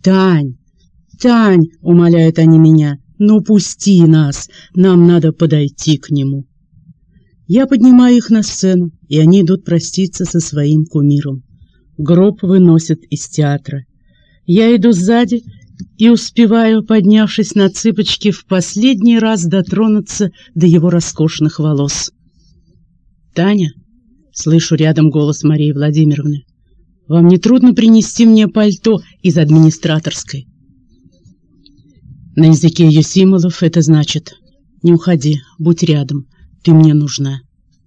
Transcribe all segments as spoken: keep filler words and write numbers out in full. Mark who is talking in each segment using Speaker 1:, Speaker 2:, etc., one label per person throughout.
Speaker 1: «Тань, Тань!» — умоляют они меня. «Ну, пусти нас, нам надо подойти к нему». Я поднимаю их на сцену, и они идут проститься со своим кумиром. Гроб выносят из театра. Я иду сзади и успеваю, поднявшись на цыпочки, в последний раз дотронуться до его роскошных волос. «Таня!» — слышу рядом голос Марии Владимировны. «Вам не трудно принести мне пальто из администраторской?» На языке ее символов это значит: «Не уходи, будь рядом, ты мне нужна».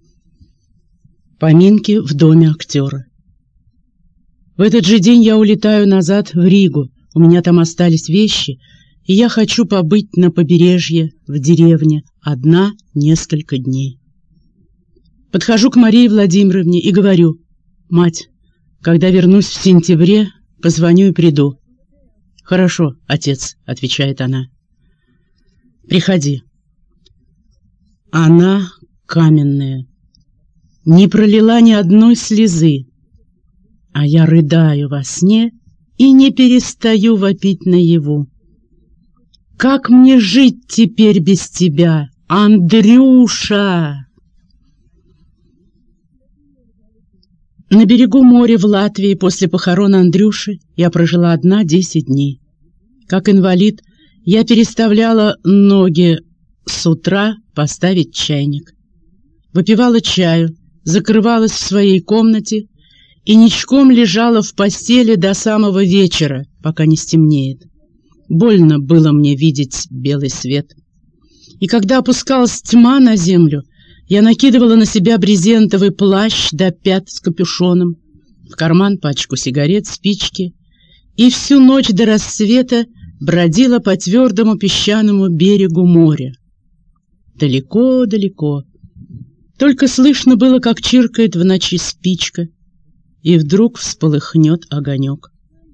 Speaker 1: Поминки в доме актера. В этот же день я улетаю назад в Ригу. У меня там остались вещи, и я хочу побыть на побережье, в деревне, одна несколько дней. Подхожу к Марии Владимировне и говорю: «Мать, когда вернусь в сентябре, позвоню и приду». «Хорошо, отец», — отвечает она. «Приходи». Она каменная, не пролила ни одной слезы, а я рыдаю во сне и не перестаю вопить наяву. «Как мне жить теперь без тебя, Андрюша?» На берегу моря в Латвии после похорон Андрюши я прожила одна десять дней. Как инвалид я переставляла ноги с утра поставить чайник. Выпивала чаю, закрывалась в своей комнате и ничком лежала в постели до самого вечера, пока не стемнеет. Больно было мне видеть белый свет. И когда опускалась тьма на землю, я накидывала на себя брезентовый плащ до пят с капюшоном, в карман пачку сигарет, спички, и всю ночь до рассвета бродила по твердому песчаному берегу моря. Далеко-далеко. Только слышно было, как чиркает в ночи спичка, и вдруг всполыхнет огонек.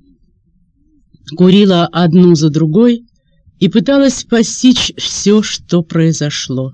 Speaker 1: Курила одну за другой и пыталась постичь все, что произошло.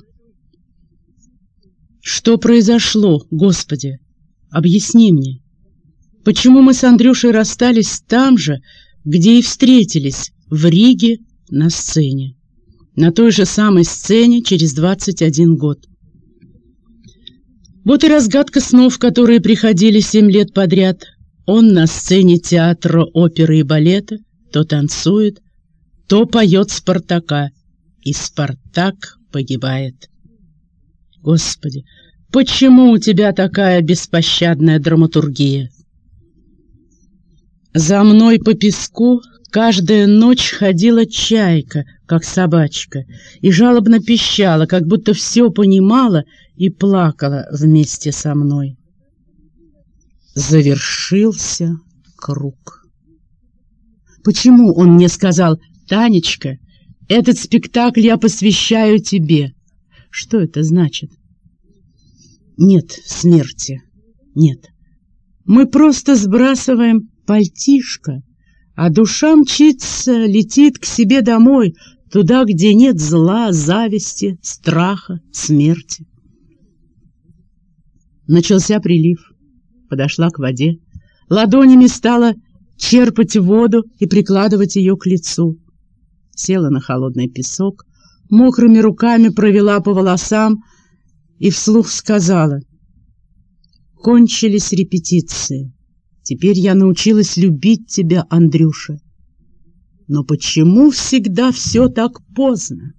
Speaker 1: Что произошло, Господи? Объясни мне. Почему мы с Андрюшей расстались там же, где и встретились, в Риге, на сцене? На той же самой сцене через двадцать один год. Вот и разгадка снов, которые приходили семь лет подряд. Он на сцене театра, оперы и балета то танцует, то поет Спартака, и Спартак погибает. Господи, почему у тебя такая беспощадная драматургия? За мной по песку каждая ночь ходила чайка, как собачка, и жалобно пищала, как будто все понимала и плакала вместе со мной. Завершился круг. Почему он мне сказал: «Танечка, этот спектакль я посвящаю тебе»? Что это значит? Нет смерти, нет. Мы просто сбрасываем пальтишко, а душа мчится, летит к себе домой, туда, где нет зла, зависти, страха, смерти. Начался прилив. Подошла к воде. Ладонями стала черпать воду и прикладывать ее к лицу. Села на холодный песок, мокрыми руками провела по волосам и вслух сказала: «Кончились репетиции. Теперь я научилась любить тебя, Андрюша. Но почему всегда все так поздно?»